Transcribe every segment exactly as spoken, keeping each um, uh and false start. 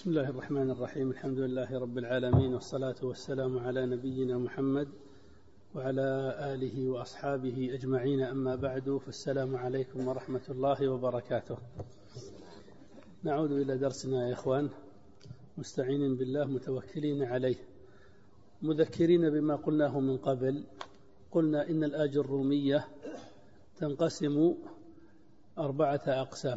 بسم الله الرحمن الرحيم. الحمد لله رب العالمين، والصلاة والسلام على نبينا محمد وعلى آله وأصحابه أجمعين، أما بعد، فالسلام عليكم ورحمة الله وبركاته. نعود إلى درسنا يا إخوان، مستعينين بالله متوكلين عليه، مذكرين بما قلناه من قبل. قلنا إن الآجرومية تنقسم أربعة أقسام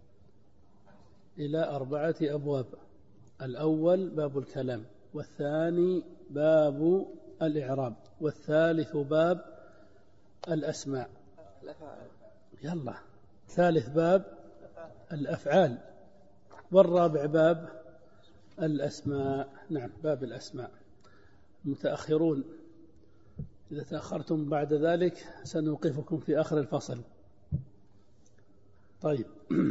إلى أربعة أبواب. الأول باب الكلام، والثاني باب الإعراب، والثالث باب الأسماء. يلا ثالث باب الأفعال، والرابع باب الأسماء. نعم، باب الأسماء. متأخرون، إذا تأخرتم بعد ذلك سنوقفكم في آخر الفصل. طيب،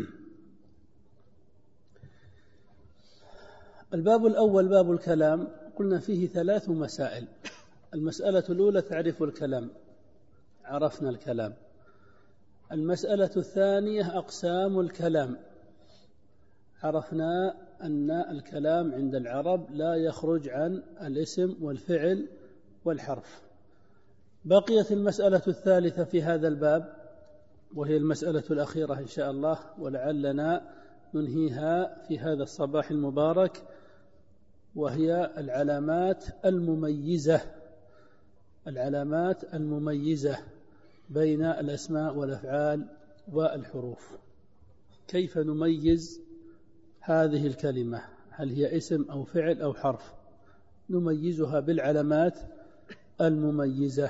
الباب الأول باب الكلام، قلنا فيه ثلاث مسائل. المسألة الأولى تعريف الكلام، عرفنا الكلام. المسألة الثانية أقسام الكلام، عرفنا أن الكلام عند العرب لا يخرج عن الاسم والفعل والحرف. بقيت المسألة الثالثة في هذا الباب، وهي المسألة الأخيرة إن شاء الله، ولعلنا ننهيها في هذا الصباح المبارك، وهي العلامات المميزة. العلامات المميزة بين الأسماء والأفعال والحروف. كيف نميز هذه الكلمة؟ هل هي اسم أو فعل أو حرف؟ نميزها بالعلامات المميزة.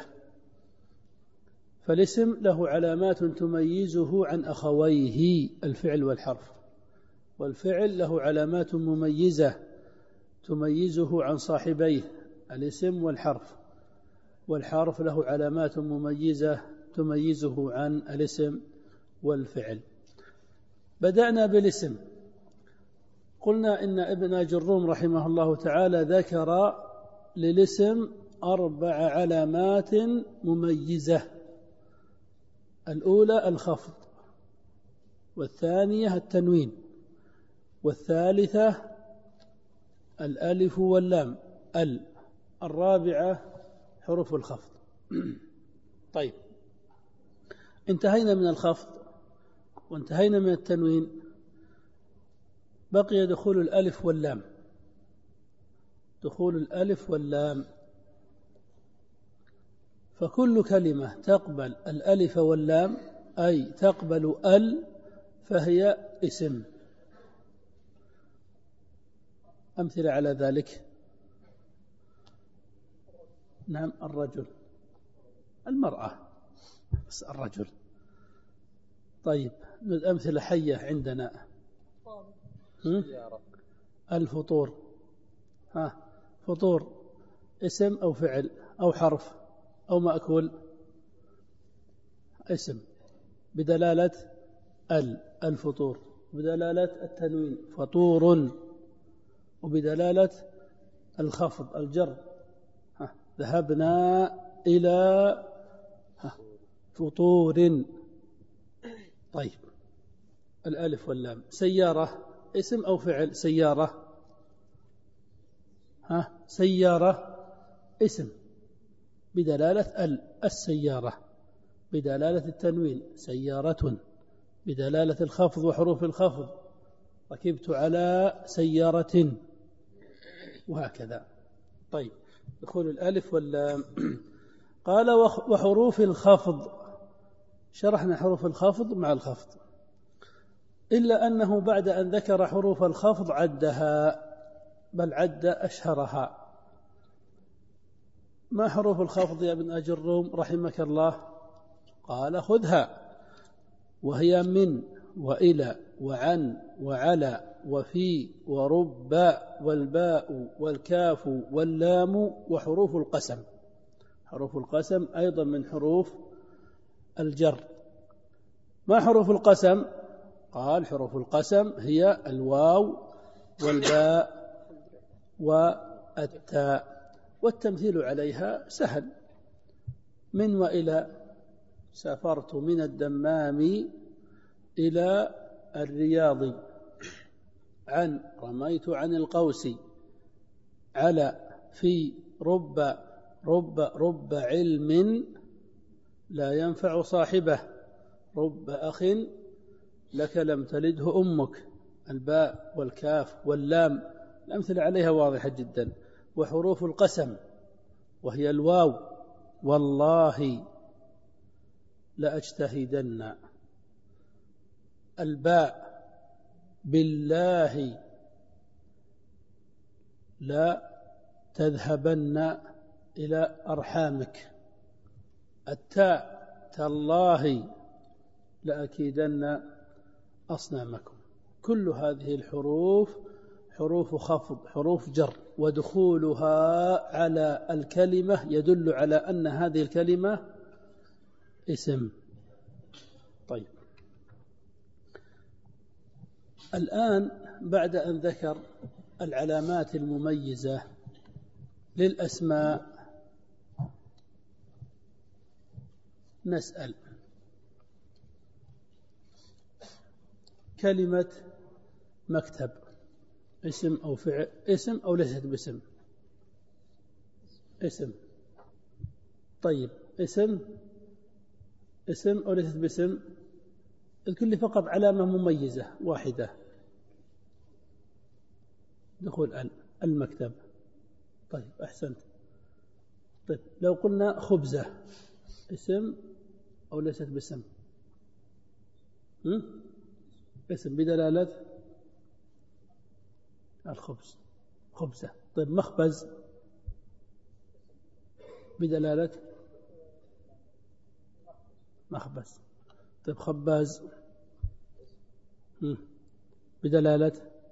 فالاسم له علامات تميزه عن أخويه الفعل والحرف، والفعل له علامات مميزة تميزه عن صاحبيه الاسم والحرف، والحرف له علامات مميزة تميزه عن الاسم والفعل. بدأنا بالاسم. قلنا إن ابن آجروم رحمه الله تعالى ذكر للاسم أربع علامات مميزة. الأولى الخفض، والثانية التنوين، والثالثة الألف واللام ال، الرابعة حروف الخفض. طيب، انتهينا من الخفض وانتهينا من التنوين، بقي دخول الألف واللام. دخول الألف واللام، فكل كلمة تقبل الألف واللام، أي تقبل ال، فهي اسم. أمثلة على ذلك: نعم، الرجل، المرأة، بس الرجل. طيب، أمثلة حية عندنا: الفطور. ها، فطور اسم أو فعل أو حرف أو مأكول؟ اسم بدلالة ال، الفطور، بدلالة التنوين فطور، وبدلالة الخفض الجر. ها، ذهبنا إلى ها فطور. طيب، الألف واللام. سيارة اسم أو فعل؟ سيارة. ها، سيارة اسم بدلالة ال، السيارة، بدلالة التنوين سيارة، بدلالة الخفض وحروف الخفض ركبت على سيارة، وهكذا. طيب، دخول الألف واللام. قال وحروف الخفض، شرحنا حروف الخفض مع الخفض، إلا أنه بعد أن ذكر حروف الخفض عدها، بل عد أشهرها. ما حروف الخفض يا ابن آجروم رحمك الله؟ قال خذها، وهي من وإلى وعن وعلى وفي ورب والباء والكاف واللام وحروف القسم. حروف القسم أيضا من حروف الجر. ما حروف القسم؟ قال حروف القسم هي الواو والباء والتاء، والتمثيل عليها سهل: من وإلى، سافرت من الدمام إلى الرياض. عن رميت عن القوس على في رب رب رب علم لا ينفع صاحبه رب أخ لك لم تلده أمك. الباء والكاف واللام الأمثلة عليها واضحة جدا. وحروف القسم وهي الواو والله لأجتهدن. الباء بالله لا تذهبن إلى أرحامك. التاء تالله لأكيدن أصنامكم. كل هذه الحروف حروف خفض حروف جر، ودخولها على الكلمة يدل على أن هذه الكلمة اسم. طيب، الآن بعد أن ذكر العلامات المميزة للأسماء نسأل: كلمة مكتب اسم أو فعل؟ اسم أو ليست باسم؟ اسم. طيب، اسم اسم أو ليست باسم؟ الكل فقط علامة مميزة واحدة، دخول المكتب. طيب، أحسنت. طيب، لو قلنا خبزة اسم أو ليست باسم؟ اسم بدلالة الخبز، خبزة. طيب، مخبز بدلالة مخبز. طيب، خباز بدلالة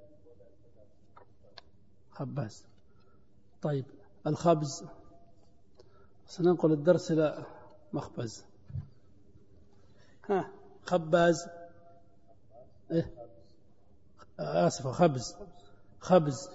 خباز. طيب، الخبز سننقل الدرس إلى مخبز. ها، خباز إيه؟ آسف، خبز خبز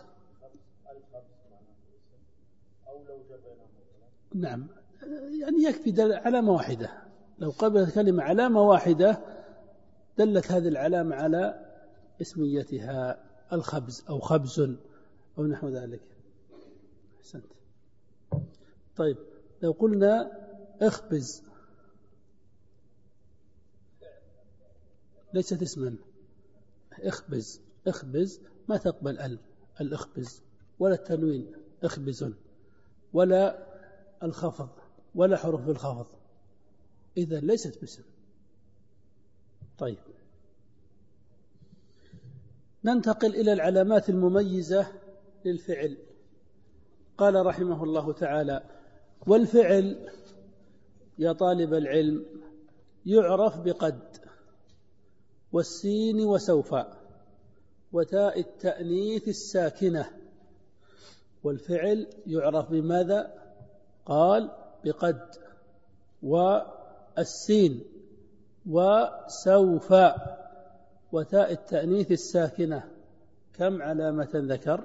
نعم، يعني يكفي علامة واحدة. لو قبلت كلمة علامة واحدة دلت هذه العلامة على اسميتها، الخبز أو خبز أو نحو ذلك. أحسنت. طيب، لو قلنا اخبز ليست اسما. اخبز اخبز ما تقبل ال الاخبز، ولا التنوين اخبز، ولا الخفض، ولا حروف الخفض، إذا ليست باسم. طيب، ننتقل إلى العلامات المميزة للفعل. قال رحمه الله تعالى: والفعل يا طالب العلم يعرف بقد والسين وسوف وتاء التأنيث الساكنة. والفعل يعرف بماذا؟ قال بقد والسين وسوف وتاء التأنيث الساكنة. كم علامة ذكر؟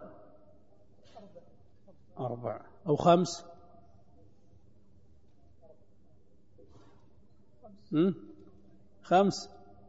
أربع أو خمس؟ خمس.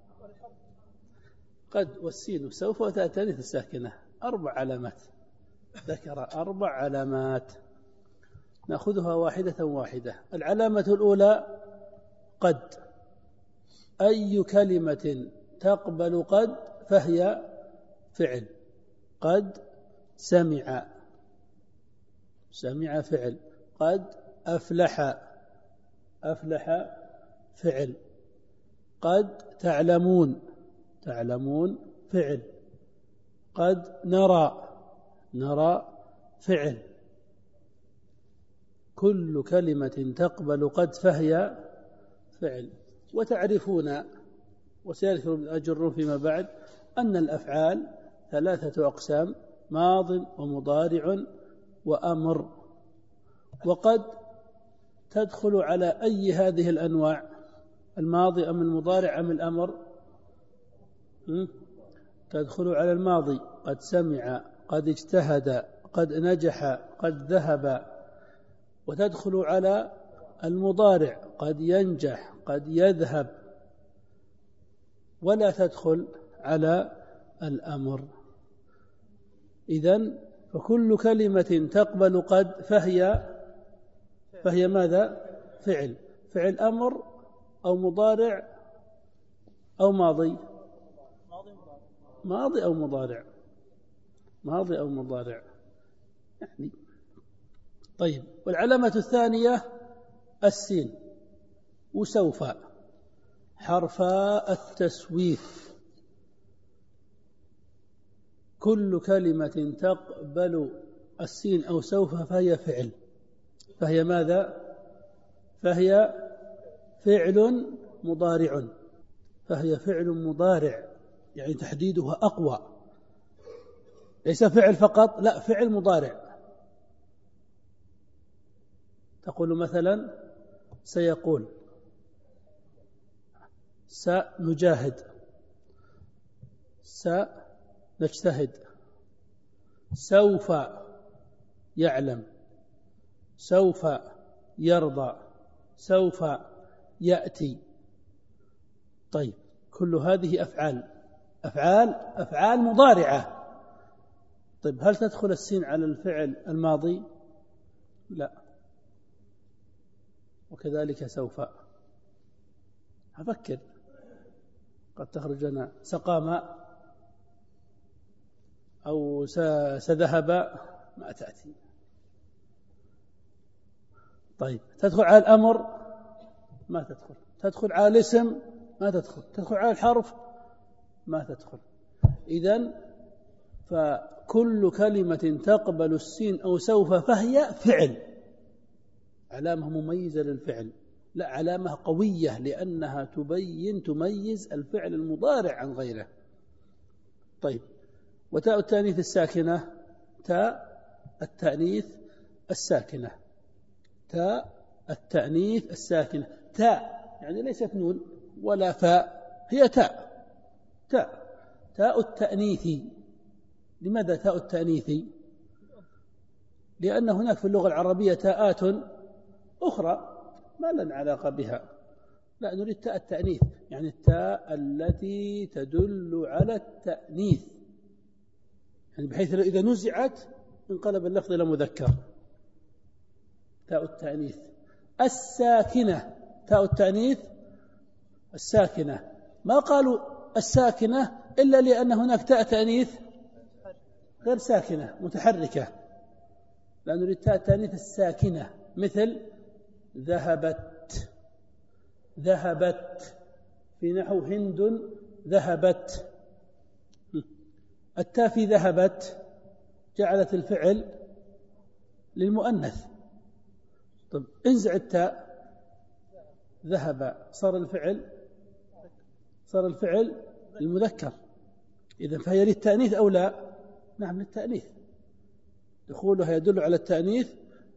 قد والسين وسوف وتاء التأنيث الساكنة، أربع علامات. ذكر أربع علامات، نأخذها واحدة واحدة. العلامة الأولى قد. أي كلمة تقبل قد فهي فعل. قد سمع، سمع فعل. قد أفلح، أفلح فعل. قد تعلمون، تعلمون فعل. قد نرى، نرى فعل. كل كلمة تقبل قد فهي فعل. وتعرفون وسيذكر الأجر فيما بعد أن الأفعال ثلاثة أقسام: ماض ومضارع وأمر. وقد تدخل على أي هذه الأنواع؟ الماضي أم المضارع أم الأمر؟ تدخل على الماضي: قد سمع، قد اجتهد، قد نجح، قد ذهب. وتدخل على المضارع: قد ينجح، قد يذهب. ولا تدخل على الأمر. إذن فكل كلمة تقبل قد فهي فهي ماذا؟ فعل. فعل أمر أو مضارع أو ماضي؟ ماضي أو مضارع؟ ماضي أو مضارع يعني. طيب، والعلامة الثانية السين وسوف حرفا التسويف. كل كلمة تقبل السين أو سوف فهي فعل. فهي ماذا؟ فهي فعل مضارع. فهي فعل مضارع يعني تحديدها أقوى، ليس فعل فقط، لا، فعل مضارع. تقول مثلا سيقول، سنجاهد، سنجتهد، سوف يعلم، سوف يرضى، سوف يأتي. طيب، كل هذه أفعال أفعال أفعال مضارعة. طيب، هل تدخل السين على الفعل الماضي؟ لا. وكذلك سوف. أفكر، قد تخرج لنا سقى ماء أو سذهب، ما تأتي. طيب، تدخل على الأمر؟ ما تدخل. تدخل على الاسم؟ ما تدخل. تدخل على الحرف؟ ما تدخل. إذن فكل كلمة تقبل السين أو سوف فهي فعل. علامة مميزة للفعل، لا، علامة قوية لأنها تبين تميز الفعل المضارع عن غيره. طيب، وتاء التأنيث الساكنة، تاء التأنيث الساكنة، تاء التأنيث الساكنة. تاء يعني ليست نون ولا فاء، هي تاء. تاء تاء التأنيث. لماذا تاء التأنيث؟ لأن هناك في اللغة العربية تاءات أخرى ما لنا علاقة بها، لا، نريد تاء التأنيث، يعني التاء التي تدل على التأنيث، يعني بحيث إذا نزعت انقلب اللفظ إلى مذكر. تاء التأنيث الساكنة. تاء التأنيث الساكنة، ما قالوا الساكنة إلا لأن هناك تاء تأنيث غير ساكنة متحركة، لا، نريد تاء التأنيث الساكنة، مثل ذهبت. ذهبت في نحو هند ذهبت. التاء في ذهبت جعلت الفعل للمؤنث. طب انزع التاء، ذهب، صار الفعل صار الفعل المذكر. إذن فهي للتأنيث أو لا؟ نعم، للتأنيث. دخولها يدل على التأنيث،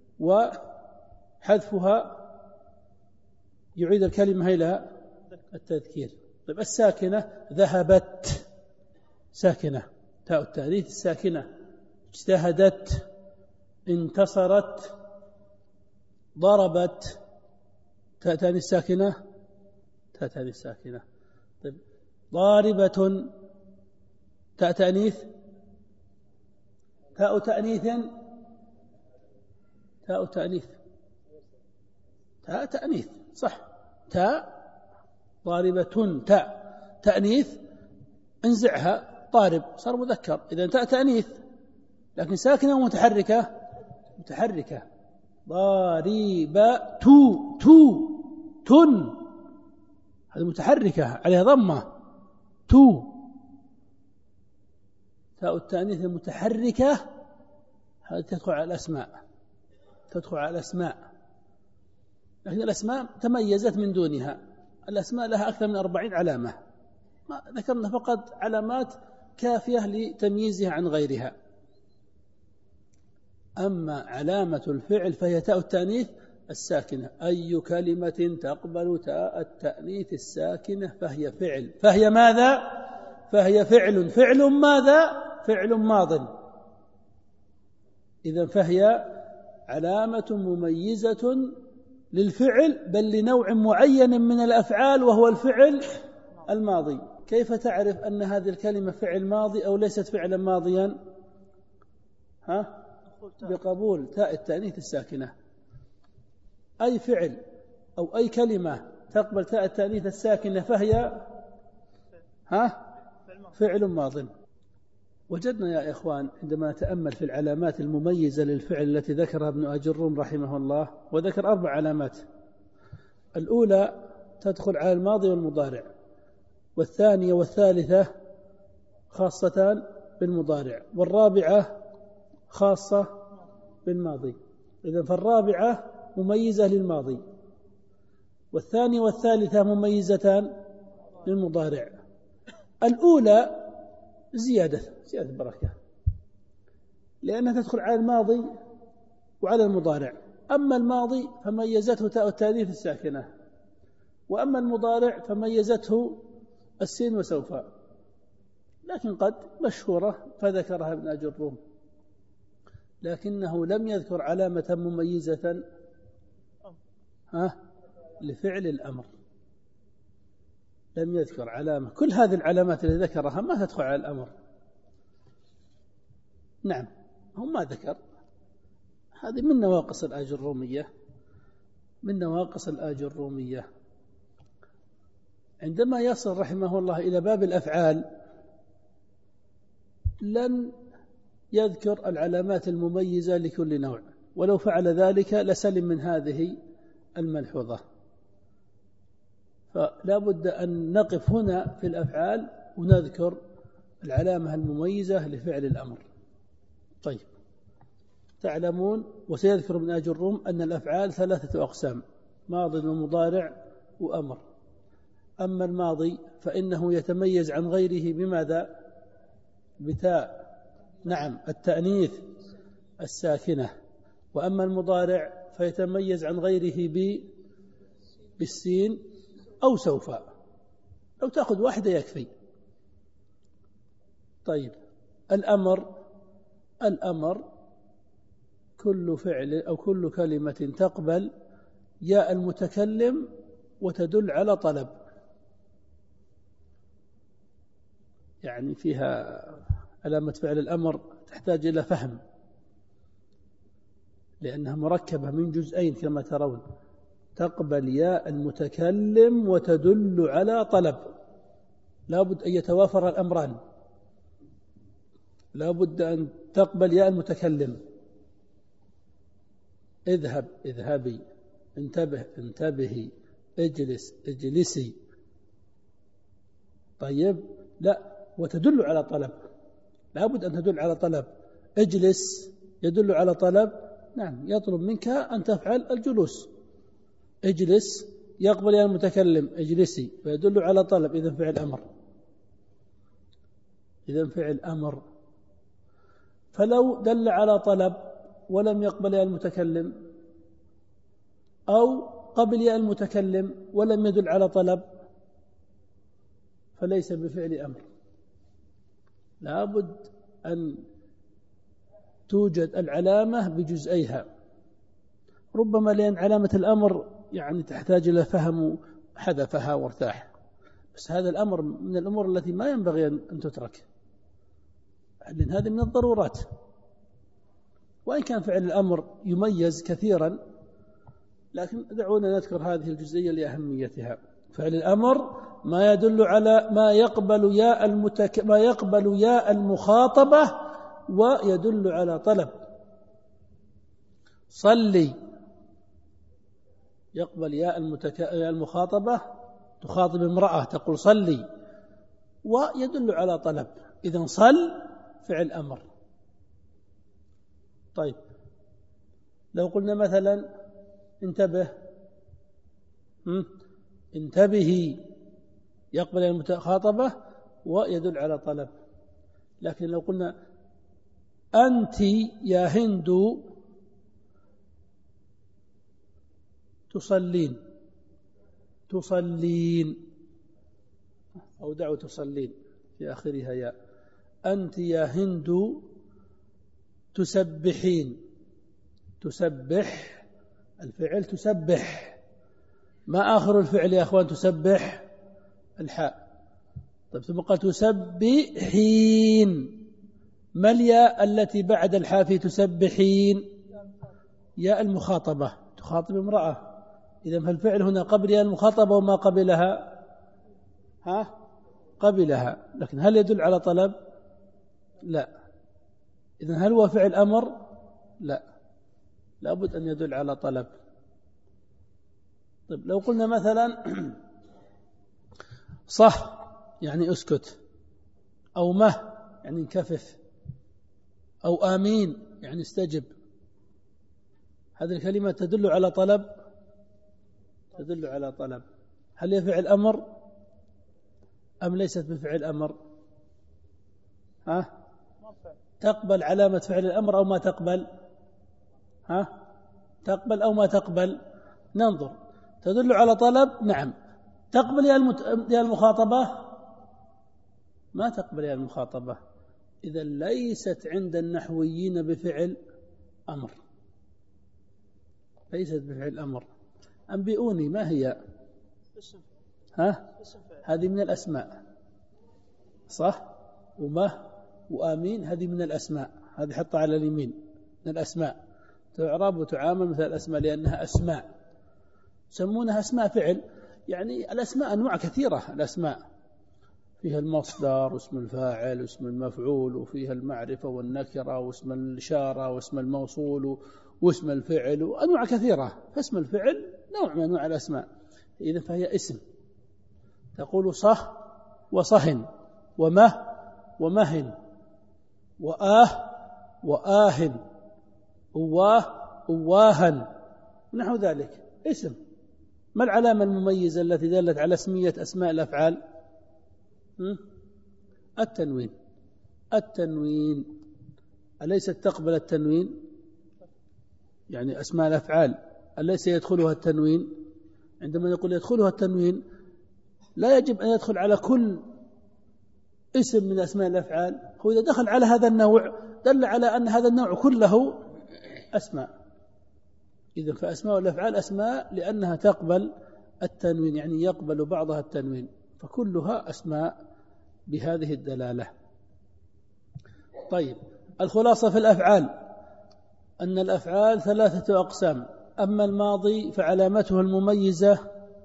وحذفها يعيد الكلمة إلى التذكير. طيب، الساكنة ذهبت ساكنة، تاء التأنيث الساكنة. اجتهدت، انتصرت، ضربت، تاء تأنيث ساكنة، تاء تأنيث ساكنة. طيب، ضاربة، تاء تأنيث، تاء تأنيث، تاء تأنيث، تاء تأنيث، صح، تاء. ضاربة تاء تأنيث، انزعها، ضارب صار مذكر، إذا تاء تأنيث، لكن ساكنة ومتحركة، متحركة. ضاربة تو تو تن، هذه متحركة عليها ضمة. تو. تاء التأنيث المتحركة هذه تدخل على الأسماء، تدخل على الأسماء، لكن الأسماء تميزت من دونها. الأسماء لها أكثر من أربعين علامة، ما ذكرنا فقط علامات كافية لتمييزها عن غيرها. أما علامة الفعل فهي تاء التأنيث الساكنة. أي كلمة تقبل تاء التأنيث الساكنة فهي فعل. فهي ماذا؟ فهي فعل. فعل ماذا؟ فعل ماض. إذن فهي علامة مميزة للفعل، بل لنوع معين من الأفعال وهو الفعل الماضي. كيف تعرف أن هذه الكلمة فعل ماضي أو ليست فعلا ماضيا؟ ها بقبول تاء التأنيث الساكنة. أي فعل أو أي كلمة تقبل تاء التأنيث الساكنة فهي ها فعل ماض. وجدنا يا إخوان عندما نتأمل في العلامات المميزة للفعل التي ذكرها ابن أجروم رحمه الله، وذكر أربع علامات. الأولى تدخل على الماضي والمضارع، والثانية والثالثة خاصتان بالمضارع، والرابعة خاصة بالماضي. إذن فالرابعة مميزة للماضي، والثانية والثالثة مميزتان للمضارع. الأولى زيادة زيادة بركة، لأنها تدخل على الماضي وعلى المضارع. أما الماضي فميزته تاء التأنيث الساكنة، وأما المضارع فميزته السين وسوف، لكن قد مشهورة فذكرها ابن أجروم، لكنه لم يذكر علامة مميزة ها لفعل الأمر، لم يذكر علامة. كل هذه العلامات اللي ذكرها ما تدخل على الأمر. نعم هم ما ذكر. هذه من نواقص الآجرومية، من نواقص الآجرومية. عندما يصل رحمه الله إلى باب الأفعال لن يذكر العلامات المميزة لكل نوع، ولو فعل ذلك لسلم من هذه الملحوظة. فلا بد أن نقف هنا في الأفعال ونذكر العلامة المميزة لفعل الأمر. طيب، تعلمون وسيذكر ابن أجروم أن الأفعال ثلاثة أقسام: ماض ومضارع وأمر. أما الماضي فإنه يتميز عن غيره بماذا؟ بتاء نعم التأنيث الساكنة. وأما المضارع فيتميز عن غيره ب بالسين أو سوف، لو تأخذ واحدة يكفي. طيب، الأمر الأمر كل فعل أو كل كلمة تقبل ياء المتكلم وتدل على طلب، يعني فيها علامة فعل الأمر تحتاج إلى فهم، لأنها مركبة من جزئين كما ترون. تقبل ياء المتكلم وتدل على طلب، لا بد أن يتوافر الأمران، لا بد أن تقبل ياء المتكلم. اذهب اذهبي، انتبه انتبهي، اجلس اجلسي. طيب، لا، وتدل على طلب، لا بد أن تدل على طلب. اجلس يدل على طلب، نعم يطلب منك أن تفعل الجلوس. اجلس يقبل يا المتكلم اجلسي، ويدل على طلب، إذن فعل أمر، إذن فعل أمر. فلو دل على طلب ولم يقبل يا المتكلم، أو قبل يا المتكلم ولم يدل على طلب، فليس بفعل أمر. لا بد أن توجد العلامة بجزئيها، ربما لأن علامة الأمر يعني تحتاج إلى فهم حذفها وارتاح، بس هذا الأمر من الأمور التي ما ينبغي أن تترك، لأن هذه من الضرورات. وإن كان فعل الأمر يميز كثيرا، لكن دعونا نذكر هذه الجزئية لأهميتها. فعل الأمر ما يدل على ما يقبل ياء المتك... ما يقبل ياء المخاطبة ويدل على طلب. صلي يقبل ياء المتك... المخاطبة، تخاطب امرأة تقول صلي، ويدل على طلب، إذن صل فعل أمر. طيب، لو قلنا مثلا انتبه انتبهي، يقبل المخاطبة ويدل على طلب. لكن لو قلنا أنت يا هند تصلين تصلين أو دعوا تصلين في آخرها يا، أنت يا هند تسبحين، تسبح الفعل تسبح، ما آخر الفعل يا أخوان؟ تسبح الحاء. طيب، ثم قال تسبحين، ما الياء التي بعد الحاء في تسبحين؟ ياء المخاطبة، تخاطب امرأة، إذا فالفعل هنا قبل ياء المخاطبة وما قبلها ها قبلها، لكن هل يدل على طلب؟ لا. إذن هل هو فعل أمر؟ لا، لابد أن يدل على طلب. طيب لو قلنا مثلا صح يعني اسكت، أو مه يعني انكفف، أو آمين يعني استجب، هذه الكلمة تدل على طلب؟ تدل على طلب. هل هي فعل أمر أم ليست بفعل أمر؟ ها؟ تقبل علامة فعل الأمر أو ما تقبل؟ ها؟ تقبل أو ما تقبل؟ ننظر. تدل على طلب؟ نعم. تقبل يا المخاطبة؟ ما تقبل يا المخاطبة. إذا ليست عند النحويين بفعل أمر، ليست بفعل أمر. أنبئوني ما هي؟ ها؟ هذه من الأسماء صح؟ وما وآمين هذه من الأسماء، هذه حطها على اليمين، من الأسماء، تعرب وتعامل مثل الأسماء لأنها أسماء، يسمونها أسماء فعل. يعني الأسماء أنواع كثيرة، الأسماء فيها المصدر واسم الفاعل واسم المفعول، وفيها المعرفة والنكرة واسم الإشارة واسم الموصول واسم الفعل، وأنواع كثيرة. فاسم الفعل نوع من أنواع الأسماء، إذن فهي اسم. تقول صح وصهن ومه ومهن وآه وآهن أواه أواهن ونحو ذلك، اسم. ما العلامة المميزة التي دلت على اسمية أسماء الأفعال؟ التنوين. التنوين أليست تقبل التنوين؟ يعني أسماء الأفعال أليس يدخلها التنوين؟ عندما نقول يدخلها التنوين لا يجب أن يدخل على كل اسم من أسماء الأفعال، هو إذا دخل على هذا النوع دل على أن هذا النوع كله أسماء. إذن فأسماء الأفعال أسماء لأنها تقبل التنوين، يعني يقبل بعضها التنوين، فكلها أسماء بهذه الدلالة. طيب الخلاصة في الأفعال أن الأفعال ثلاثة أقسام. أما الماضي فعلامته المميزة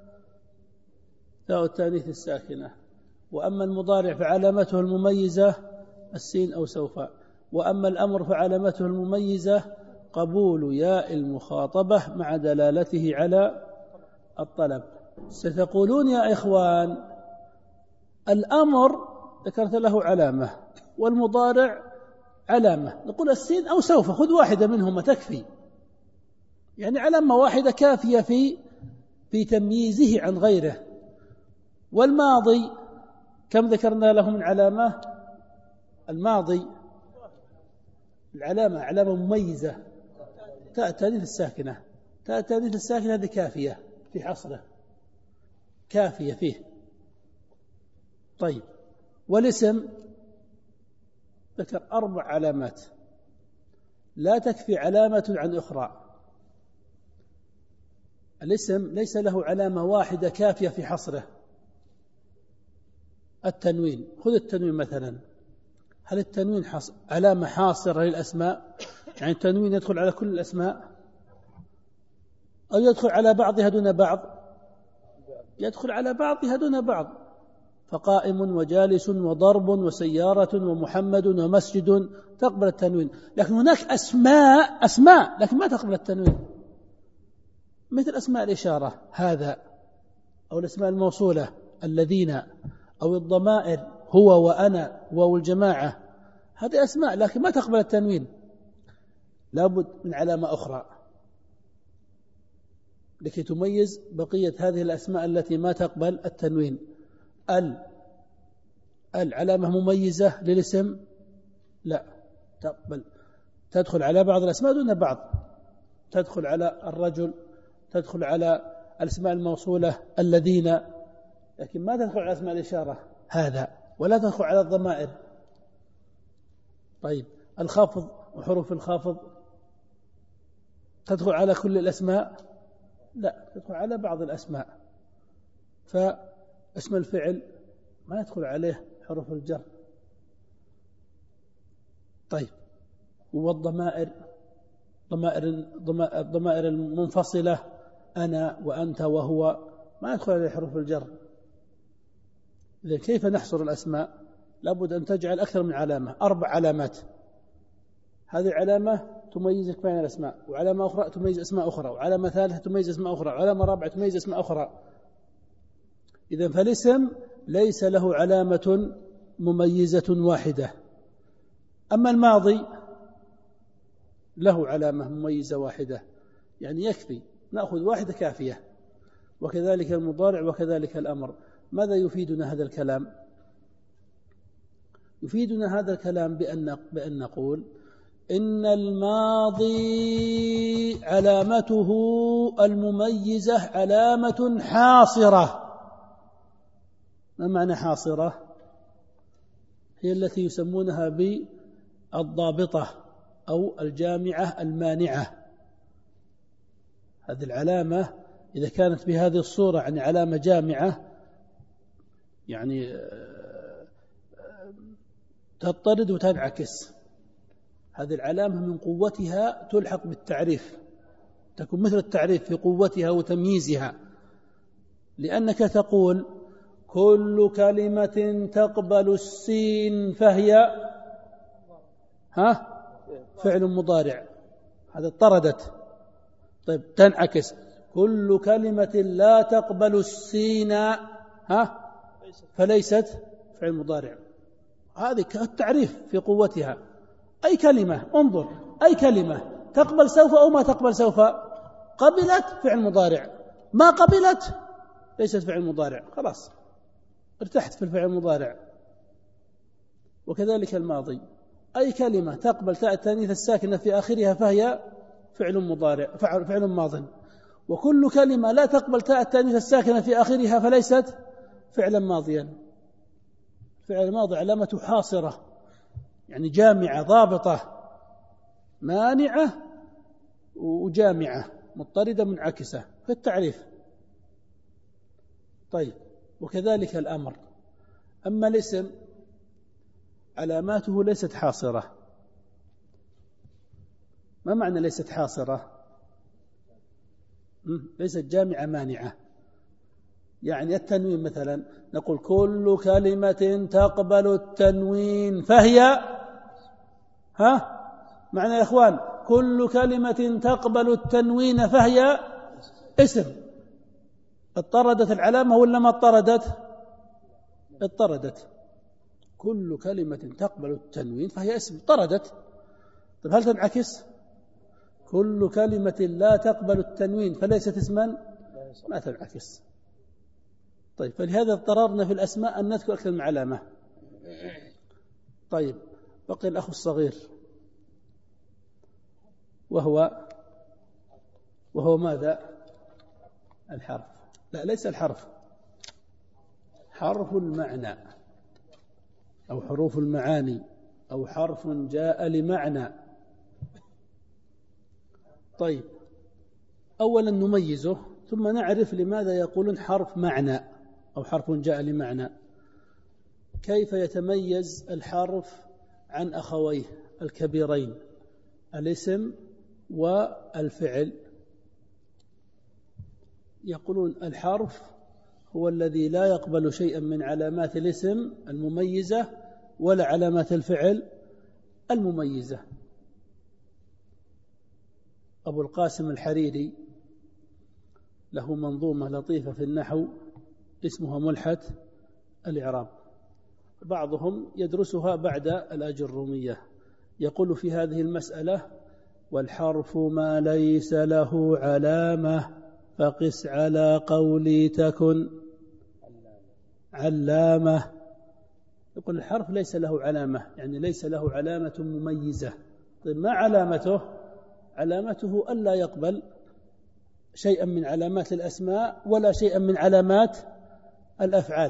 تاء التانيث الساكنة، وأما المضارع فعلامته المميزة السين أو سوف، وأما الأمر فعلامته المميزة قبول ياء المخاطبة مع دلالته على الطلب. ستقولون يا إخوان الأمر ذكرت له علامة والمضارع علامة، نقول السين أو سوف، خذ واحدة منهما تكفي، يعني علامة واحدة كافية في في تمييزه عن غيره. والماضي كم ذكرنا له من علامة؟ الماضي العلامة علامة مميزة تاء التانيث الساكنة، تاء التانيث الساكنة هذه كافية في حصره، كافية فيه. طيب والاسم ذكر أربع علامات لا تكفي علامة عن أخرى. الاسم ليس له علامة واحدة كافية في حصره. التنوين، خذ التنوين مثلا، هل التنوين حص... علامة حاصرة للأسماء؟ يعني التنوين يدخل على كل الأسماء أو يدخل على بعضها دون بعض؟ يدخل على بعضها دون بعض، فقائم وجالس وضرب وسيارة ومحمد ومسجد تقبل التنوين. لكن هناك أسماء أسماء لكن ما تقبل التنوين، مثل أسماء الإشارة هذا، أو الأسماء الموصولة الذين، أو الضمائر هو وأنا والجماعة، هذه أسماء لكن ما تقبل التنوين، لابد من علامة أخرى لكي تميز بقية هذه الأسماء التي ما تقبل التنوين. ال العلامة مميزة للاسم؟ لا تقبل، تدخل على بعض الأسماء دون بعض، تدخل على الرجل، تدخل على الأسماء الموصولة الذين، لكن ما تدخل على أسماء الإشارة هذا، ولا تدخل على الضمائر. طيب الخفض وحروف الخفض تدخل على كل الأسماء؟ لا، تدخل على بعض الأسماء. فاسم الفعل ما يدخل عليه حروف الجر، طيب، والضمائر ضمائر الضمائر المنفصلة أنا وأنت وهو ما يدخل عليه حروف الجر. إذن كيف نحصر الأسماء؟ لابد أن تجعل أكثر من علامة، أربع علامات. هذه علامة تميزك بين الأسماء، وعلامة أخرى تميز أسماء أخرى، وعلامة ثالثة تميز أسماء أخرى، وعلامة رابعة تميز أسماء أخرى. إذن فالاسم ليس له علامة مميزة واحدة. أما الماضي له علامة مميزة واحدة، يعني يكفي، نأخذ واحدة كافية. وكذلك المضارع وكذلك الأمر. ماذا يفيدنا هذا الكلام؟ يفيدنا هذا الكلام بأن, بأن نقول إن الماضي علامته المميزة علامة حاصرة. ما معنى حاصرة؟ هي التي يسمونها بالضابطة أو الجامعة المانعة. هذه العلامة إذا كانت بهذه الصورة يعني علامة جامعة، يعني تضطرد وتنعكس. هذه العلامة من قوتها تلحق بالتعريف، تكون مثل التعريف في قوتها وتمييزها، لأنك تقول كل كلمة تقبل السين فهي ها فعل مضارع، هذا اضطردت. طيب تنعكس كل كلمة لا تقبل السين ها فليست فعل مضارع. هذه التعريف في قوتها. أي كلمة، انظر، أي كلمة تقبل سوف أو ما تقبل سوف، قبلت فعل مضارع، ما قبلت ليست فعل مضارع، خلاص ارتحت في الفعل المضارع. وكذلك الماضي، أي كلمة تقبل تاء التانيث الساكنة في آخرها فهي فعل مضارع، فعل ماض. وكل كلمة لا تقبل تاء التانيث الساكنة في آخرها فليست فعلا ماضيا. فعل ماضي علامة حاصرة، يعني جامعة ضابطة مانعة وجامعة مضطردة منعكسة في التعريف. طيب، وكذلك الأمر. أما الاسم علاماته ليست حاصرة. ما معنى ليست حاصرة؟ ليست جامعة مانعة. يعني التنوين مثلا نقول كل كلمة تقبل التنوين فهي ها معنى يا إخوان كل كلمة تقبل التنوين فهي اسم. اضطردت العلامة ولا ما اضطردت؟ اضطردت. كل كلمة تقبل التنوين فهي اسم، اضطردت. طيب هل تنعكس؟ كل كلمة لا تقبل التنوين فليست اسما؟ ما تنعكس. طيب، فلهذا اضطررنا في الأسماء أن نذكر أكثر من علامة. طيب، بقي الأخ الصغير وهو وهو ماذا؟ الحرف. لا، ليس الحرف، حرف المعنى أو حروف المعاني أو حرف جاء لمعنى. طيب، أولا نميزه ثم نعرف لماذا يقولون حرف معنى أو حرف جاء لمعنى. كيف يتميز الحرف عن أخويه الكبيرين الاسم والفعل؟ يقولون الحرف هو الذي لا يقبل شيئا من علامات الاسم المميزة ولا علامات الفعل المميزة. أبو القاسم الحريري له منظومة لطيفة في النحو اسمها ملحة الإعراب، بعضهم يدرسها بعد الأجرومية. يقول في هذه المسألة: والحرف ما ليس له علامة فقس على قولي تكن علامة. يقول الحرف ليس له علامة، يعني ليس له علامة مميزة. طيب، ما علامته؟ علامته ألا يقبل شيئا من علامات الأسماء ولا شيئا من علامات الأفعال.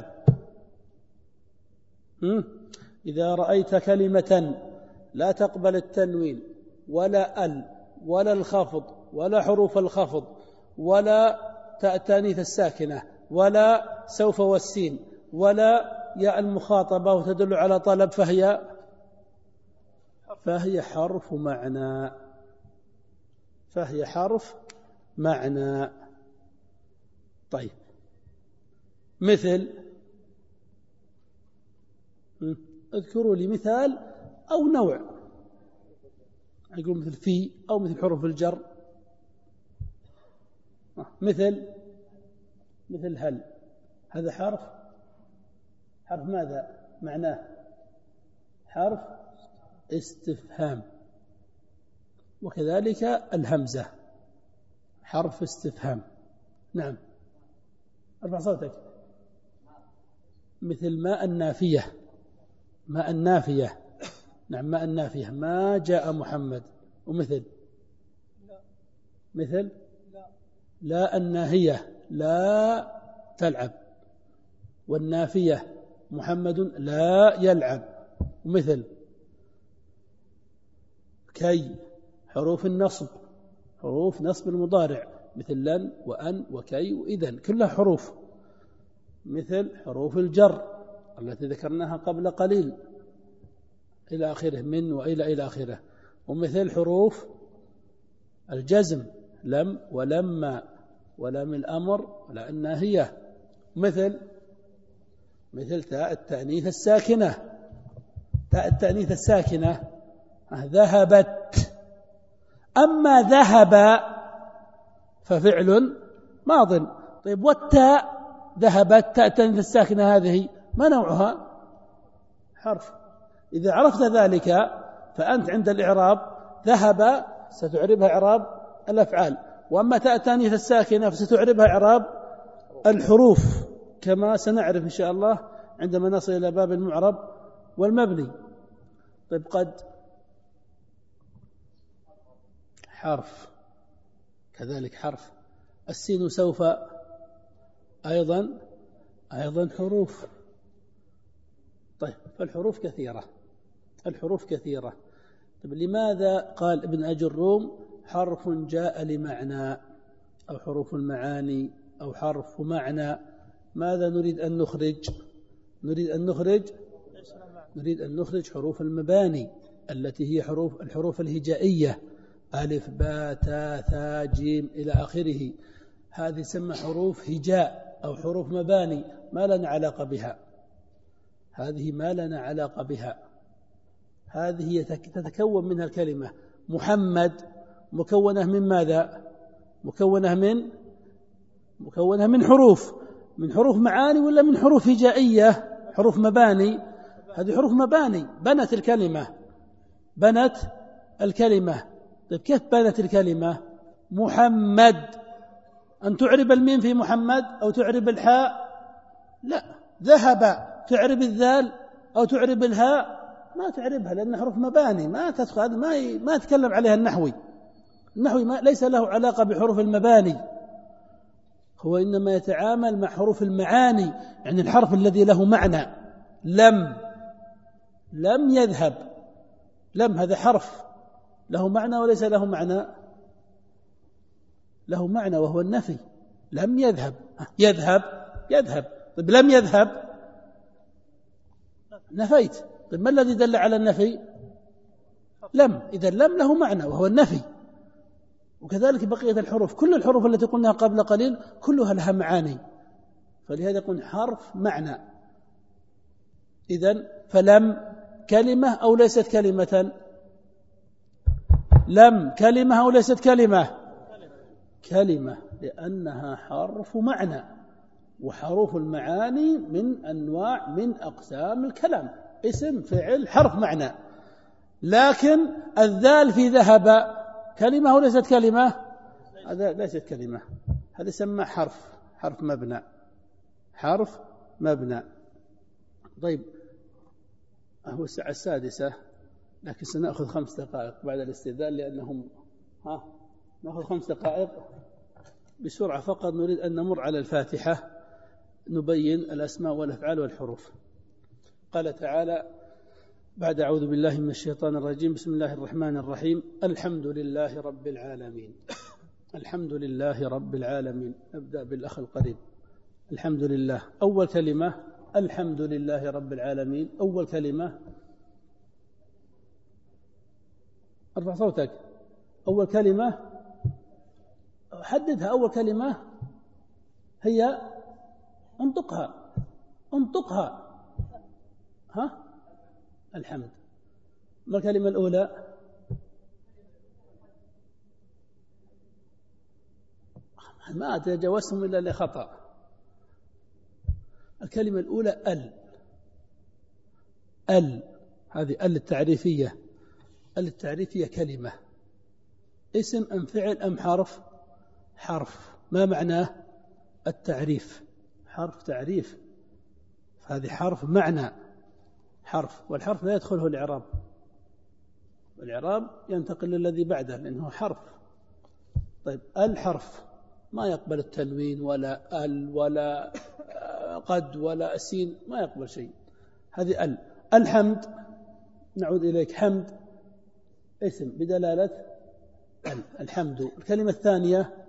إذا رأيت كلمة لا تقبل التنوين ولا ال ولا الخفض ولا حروف الخفض ولا تاء التانيث الساكنة ولا سوف والسين ولا ياء المخاطبة وتدل على طلب فهي فهي حرف معنى فهي حرف معنى. طيب مثل، اذكروا لي مثال أو نوع. أقول مثل في أو مثل حروف الجر. مثل مثل هل، هذا حرف حرف ماذا معناه؟ حرف استفهام. وكذلك الهمزة حرف استفهام. نعم، ارفع صوتك. مثل ماء النافية، ماء النافية. نعم، ماء النافية، ما جاء محمد. ومثل مثل لا الناهية، لا تلعب. والنافية محمد لا يلعب. ومثل كي، حروف النصب، حروف نصب المضارع، مثل لن وأن وكي وإذن، كلها حروف. مثل حروف الجر التي ذكرناها قبل قليل إلى آخره، من وإلى إلى آخره. ومثل حروف الجزم، لم ولما ولم الأمر ولا الناهية. مثل مثل تاء التأنيث الساكنة، تاء التأنيث الساكنة ذهبت. أما ذهب ففعل ماض. طيب والتاء ذهبت، تاء التأنيث الساكنة هذه ما نوعها؟ حرف. إذا عرفت ذلك فأنت عند الإعراب ذهب ستعربها إعراب الأفعال، وأما تاء التأنيث الساكنة فستعربها إعراب الحروف، كما سنعرف إن شاء الله عندما نصل إلى باب المعرب والمبني. طيب قد حرف، كذلك حرف. السين سوف أيضا أيضا حروف. طيب فالحروف كثيرة، الحروف كثيرة. طيب لماذا قال ابن أجي الروم حرف جاء لمعنى، أو حروف المعاني، أو حرف معنى؟ ماذا نريد أن نخرج؟ نريد أن نخرج نريد أن نخرج حروف المباني التي هي حروف الحروف الهجائية، ألف باء تاء ثاء جيم إلى آخره. هذه تسمى حروف هجاء أو حروف مباني، ما لنا علاقة بها. هذه ما لنا علاقة بها. هذه تتكون منها الكلمة. محمد مكونة من ماذا؟ مكونة من مكونة من حروف، من حروف معاني ولا من حروف هجائية؟ حروف مباني. هذه حروف مباني، بنت الكلمة، بنت الكلمة. طيب كيف بنت الكلمة؟ محمد، أن تعرب الميم في محمد أو تعرب الحاء؟ لا. ذهب، تعرب الذال أو تعرب الهاء؟ ما تعربها، لأن حروف مباني ما تدخل، ما ما يتكلم عليها النحوي. النحوي ما ليس له علاقة بحروف المباني، هو إنما يتعامل مع حروف المعاني، يعني الحرف الذي له معنى. لم، لم يذهب، لم هذا حرف له معنى وليس له معنى؟ له معنى وهو النفي. لم يذهب، يذهب يذهب. طيب لم يذهب نفيت. طيب ما الذي دل على النفي؟ لم. إذا لم له معنى وهو النفي. وكذلك بقية الحروف، كل الحروف التي قلناها قبل قليل كلها لها معاني، فلهذا يكون حرف معنى. إذن فلم كلمة أو ليست كلمة؟ لم كلمة أو ليست كلمة؟ كلمة، لأنها حرف معنى، وحروف المعاني من أنواع من أقسام الكلام، اسم فعل حرف معنى. لكن الذال في ذهب كلمة أو ليست كلمة؟ هذا ليست كلمة، هذا يسمى حرف، حرف مبنى، حرف مبنى. طيب هو الساعة السادسة، لكن سنأخذ خمس دقائق بعد الاستئذان، لأنهم ها نأخذ خمس دقائق بسرعة فقط. نريد أن نمر على الفاتحة نبين الأسماء والأفعال والحروف. قال تعالى بعد أعوذ بالله من الشيطان الرجيم، بسم الله الرحمن الرحيم، الحمد لله رب العالمين. الحمد لله رب العالمين. نبدأ بالأخ القريب. الحمد لله، أول كلمة الحمد لله رب العالمين، أول كلمة ارفع صوتك. أول كلمة حددها، أول كلمة هي انطقها انطقها ها الحمد. ما الكلمة الأولى؟ ما تجاوزتم إلا لخطأ. الكلمة الأولى ال ال هذه ال التعريفية. ال التعريفية كلمة، اسم أم فعل أم حرف؟ حرف. ما معناه؟ التعريف، حرف تعريف. هذه حرف معنى، حرف، والحرف لا يدخله الإعراب، والإعراب ينتقل للذي بعده لأنه حرف. طيب الحرف ما يقبل التنوين ولا ال ولا قد ولا سين، ما يقبل شيء. هذه ال. الحمد، نعود إليك، حمد اسم بدلالة ال. الحمد. الكلمة الثانية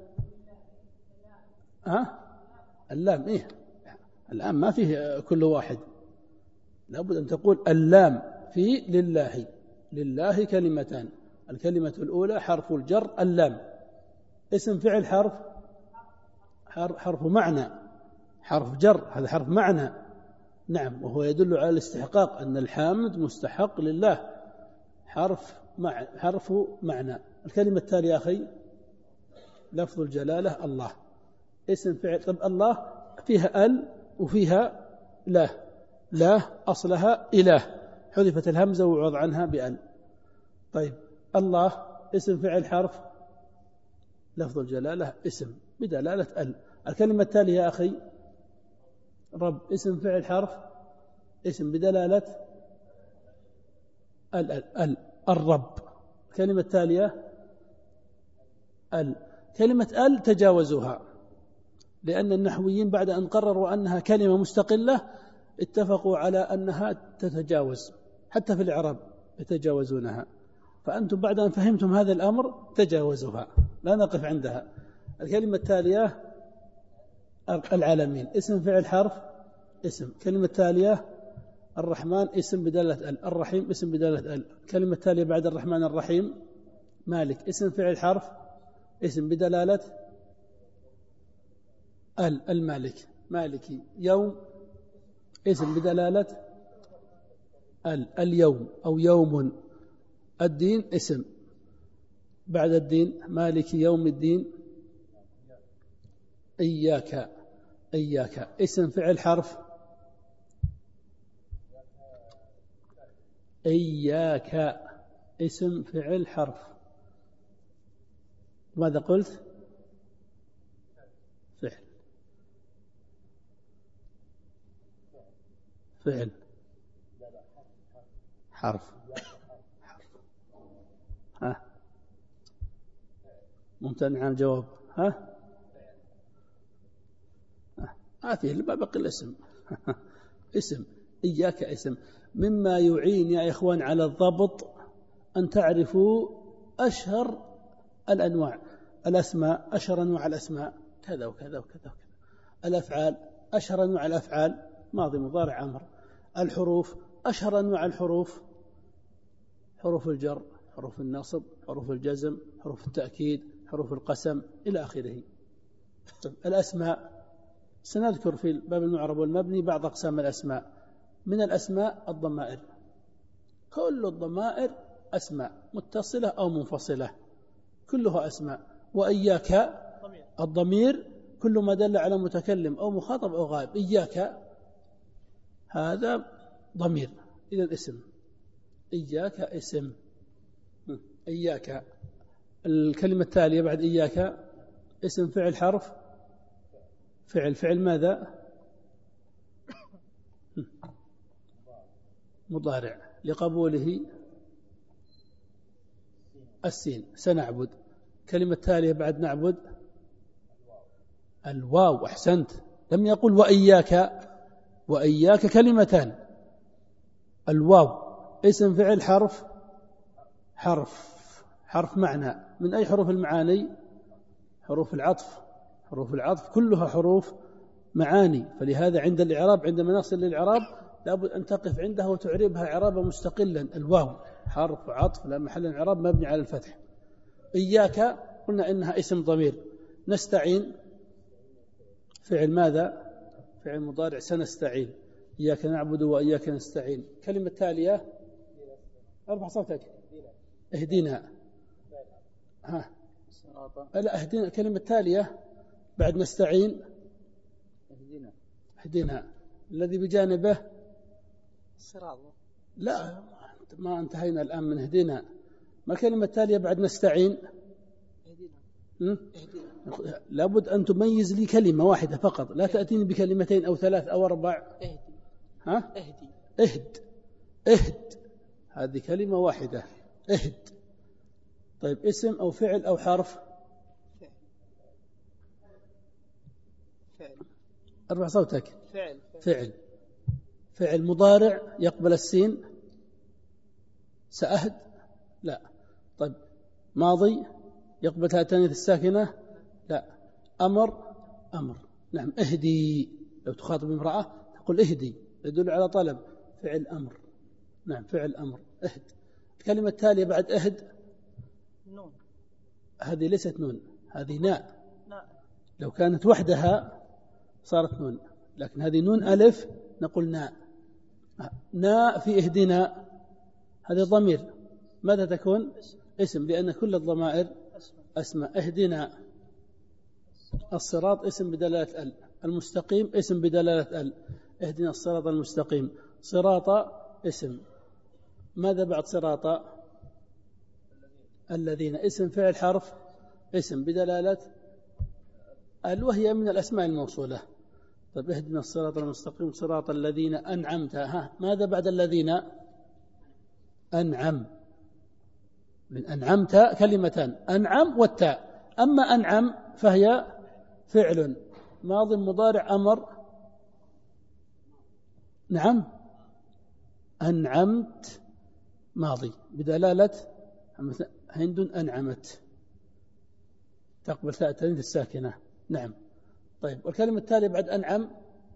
ها اللام. إيه الآن ما فيه كل واحد، لابد أن تقول اللام في لله. لله كلمتان، الكلمة الأولى حرف الجر اللام، اسم فعل حرف حرف معنى، حرف جر، هذا حرف معنى. نعم، وهو يدل على الاستحقاق، أن الحامد مستحق لله، حرف مع حرف معنى. الكلمة التالية أخي لفظ الجلالة الله، اسم فعل. طب الله فيها ال وفيها لا، لا أصلها إله، حذفت الهمزة وعوض عنها بأل. طيب الله اسم فعل حرف، لفظ الجلالة اسم بدلالة ال. الكلمة التالية يا أخي رب، اسم فعل حرف، اسم بدلالة ال ال, ال. الرب. الكلمة التالية ال. كلمة ال تجاوزوها، لأن النحويين بعد أن قرروا أنها كلمة مستقلة اتفقوا على أنها تتجاوز، حتى في الإعراب يتجاوزونها. فأنتم بعد أن فهمتم هذا الأمر تجاوزوها، لا نقف عندها. الكلمة التالية العالمين، اسم فعل حرف اسم. كلمة التالية الرحمن، اسم بدالة ال. الرحيم اسم بدالة ال. الكلمة التالية بعد الرحمن الرحيم مالك، اسم فعل حرف اسم بدلالة ال. المالك مالكي. يوم اسم بدلالة ال. اليوم أو يوم. الدين اسم بعد الدين مالك يوم الدين. إياك إياك اسم فعل حرف إياك اسم فعل حرف. ماذا قلت؟ فعل فعل حرف حرف. ها ممتنع عن الجواب. ها آتيه لما بقي الاسم اسم. إياك اسم. مما يعين يا إخوان على الضبط أن تعرفوا أشهر الأنواع، الأسماء، أشهر أنواع الأسماء كذا وكذا وكذا وكذا. الأفعال، أشهر أنواع الأفعال ماضي مضارع أمر. الحروف، أشهر أنواع الحروف حروف الجر، حروف النصب، حروف الجزم، حروف التأكيد، حروف القسم إلى آخره. الأسماء سنذكر في باب المعرب والمبني بعض أقسام الأسماء. من الأسماء الضمائر، كل الضمائر أسماء متصلة أو منفصلة كلها أسماء. وإياك الضمير كل ما دل على متكلم أو مخاطب أو غائب. إياك هذا ضمير، إذا اسم. إياك اسم. إياك. الكلمة التالية بعد إياك اسم فعل حرف فعل. فعل ماذا؟ مضارع لقبوله السين. سنعبد. كلمة التالية بعد نعبد الواو. أحسنت، لم يقل وإياك. وإياك كلمتان. الواو اسم فعل حرف حرف حرف معنى. من أي حروف المعاني؟ حروف العطف. حروف العطف كلها حروف معاني، فلهذا عند الإعراب عندما نصل للإعراب لابد أن تقف عندها وتعربها إعرابا مستقلا. الواو حرف عطف لا محل إعراب مبني على الفتح. إياك قلنا إنها اسم ضمير. نستعين فعل ماذا؟ فعل مضارع سنستعين. إياك نعبد وإياك نستعين. كلمة تالية ارفع صوتك. اهدنا. ها لا اهدنا. كلمة تالية بعد نستعين اهدنا. اهدنا الذي بجانبه الصراط. لا ما انتهينا الآن من اهدنا. ما الكلمة التالية بعد نستعين؟ اهدنا. لابد أن تميز لي كلمة واحدة فقط، لا تأتيني بكلمتين أو ثلاث أو أربع. اهدي. ها؟ اهدي. اهد. اهد هذه كلمة واحدة. اهد. طيب اسم أو فعل أو حرف؟ فعل. فعل. ارفع صوتك. فعل. فعل. فعل مضارع يقبل السين؟ سأهد؟ لا. طيب ماضي يقبل التانيث الساكنة؟ لا. أمر؟ أمر. نعم. اهدي لو تخاطب امرأة تقول اهدي يدل على طلب. فعل أمر. نعم فعل أمر. اهد. الكلمة التالية بعد اهد نون. هذه ليست نون، هذه ناء. لو كانت وحدها صارت نون، لكن هذه نون ألف نقول ناء. ناء في اهدنا هذا ضمير، ماذا تكون؟ اسم، لأن كل الضمائر أسماء. اهدنا الصراط اسم بدلالة ال. المستقيم اسم بدلالة ال. اهدنا الصراط المستقيم. صراط اسم. ماذا بعد صراط؟ الذين اسم فعل حرف اسم بدلالة ال، وهي من الأسماء الموصولة. طيب اهدنا الصراط المستقيم صراط الذين أنعمت. ها ماذا بعد الذين؟ أنعم. من أنعمت كلمتان، أنعم والتاء. أما أنعم فهي فعل ماض مضارع أمر. نعم أنعمت ماضي بدلالة هند أنعمت تقبل تاء التانيث الساكنة. نعم. طيب والكلمة التالية بعد أنعم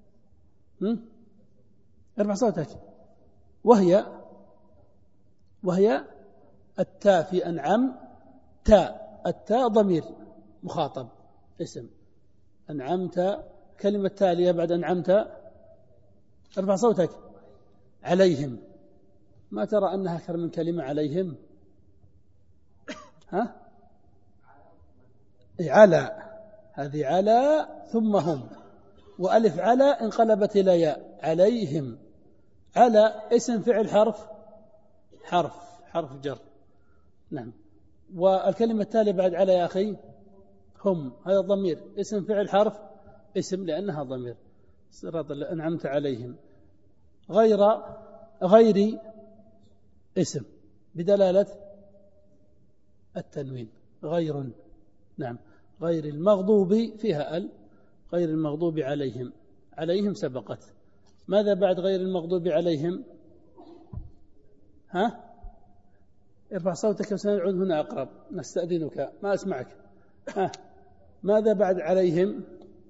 ارفع صوتك. وهي وهي التاء في أنعم. تاء التاء ضمير مخاطب اسم. أنعمت. كلمة تالية بعد أنعمت ارفع صوتك. عليهم. ما ترى أنها أكثر من كلمة عليهم؟ ها؟ على. هذه على ثم هم، وألف على انقلبت إلى ياء. عليهم. على اسم فعل حرف حرف حرف جر. نعم. والكلمة التالية بعد على يا أخي هم، هذا ضمير اسم فعل حرف اسم لأنها ضمير. صراط اللي أنعمت عليهم. غير غيري اسم بدلالة التنوين. غير. نعم. غير المغضوب فيها ال. غير المغضوب عليهم. عليهم سبقت. ماذا بعد غير المغضوب عليهم؟ ها؟ ارفع صوتك وسنعود هنا أقرب، نستأذنك ما أسمعك. ها؟ ماذا بعد عليهم؟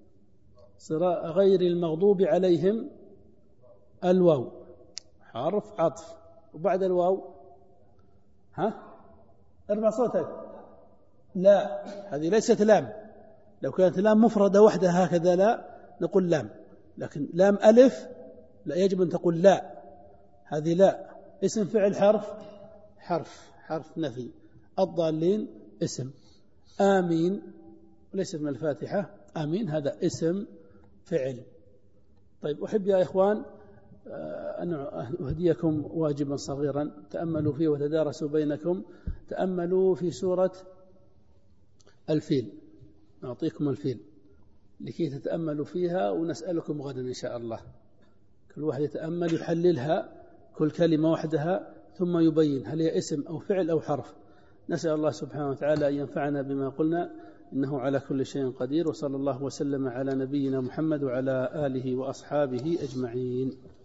غير المغضوب عليهم الواو حرف عطف، وبعد الواو ها؟ ارفع صوتك. لا هذه ليست لام. لو كانت لام مفردة وحدها هكذا لا نقول لام، لكن لام ألف لا يجب أن تقول لا. هذه لا. اسم فعل حرف حرف حرف نفي. الضالين اسم. آمين وليس من الفاتحة. آمين هذا اسم فعل. طيب أحب يا إخوان أن أهديكم واجبا صغيرا تأملوا فيه وتدارسوا بينكم. تأملوا في سورة الفيل. أعطيكم الفيل لكي تتأملوا فيها، ونسألكم غدا إن شاء الله. كل واحد يتأمل يحللها كل كلمة وحدها ثم يبين هل هي اسم أو فعل أو حرف. نسأل الله سبحانه وتعالى أن ينفعنا بما قلنا، إنه على كل شيء قدير. وصلى الله وسلم على نبينا محمد وعلى آله وأصحابه أجمعين.